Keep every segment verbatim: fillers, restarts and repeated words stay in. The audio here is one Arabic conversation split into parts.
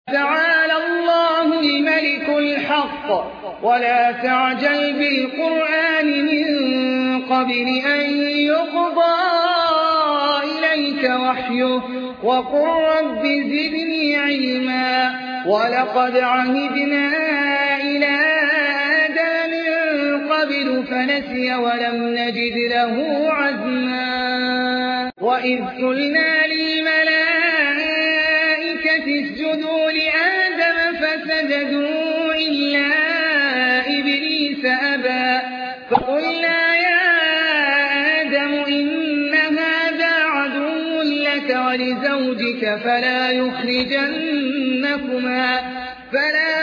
تعالى الله الملك الحق ولا تعجل بالقرآن من قبل أن يقضى إليك وحيه وقل رب زدني علما ولقد عهدنا إلى آدم من قبل فنسي ولم نجد له عزما وإذ قلنا للملائكة اسجدوا لآدم فسجدوا إلا إبليس أبى فقلنا يا آدم إن هذا عدو لك ولزوجك فلا يخرجنكما فلا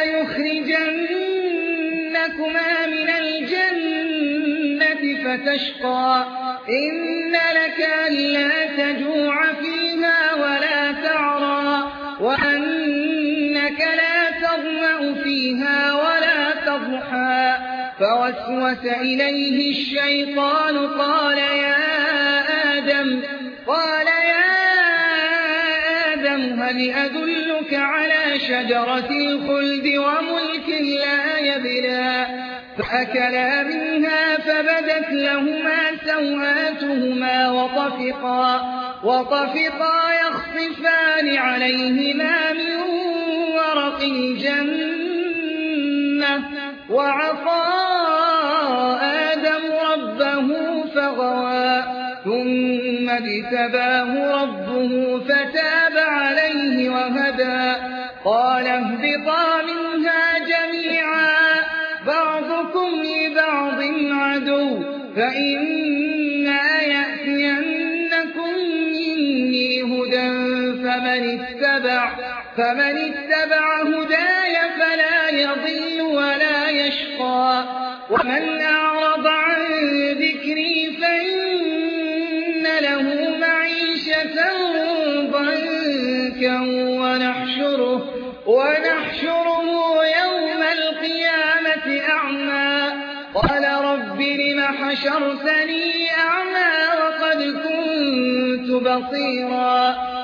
يخرجنكما من الجنة فتشقى إن لك ألا تجوع فيها ولا تعرى وأنك لا تظمأ فيها ولا تضحى فوسوس إليه الشيطان قال يا آدم قال يا آدم هل أدلك على شجرة الخلد وملك لا يبلى فأكلا منها فبدت لهما سوآتهما وطفقا وطفقا يخصفان عليهما من ورق الجنة وعصى آدم ربه فغوى ثم اجتباه ربه فتاب عليه وهدى قال اهبطا منها جميعا بعضكم لبعض عدو فإما يأتينكم مني هدى فمن اتبع فمن اتبع هداي فلا يضل ولا يشقى ومن أعرض عن ذكري فإن له معيشة ضنكا ونحشره ونحشره يوم القيامة أعمى قال رب لم حشرتني أعمى وقد كنت بصيرا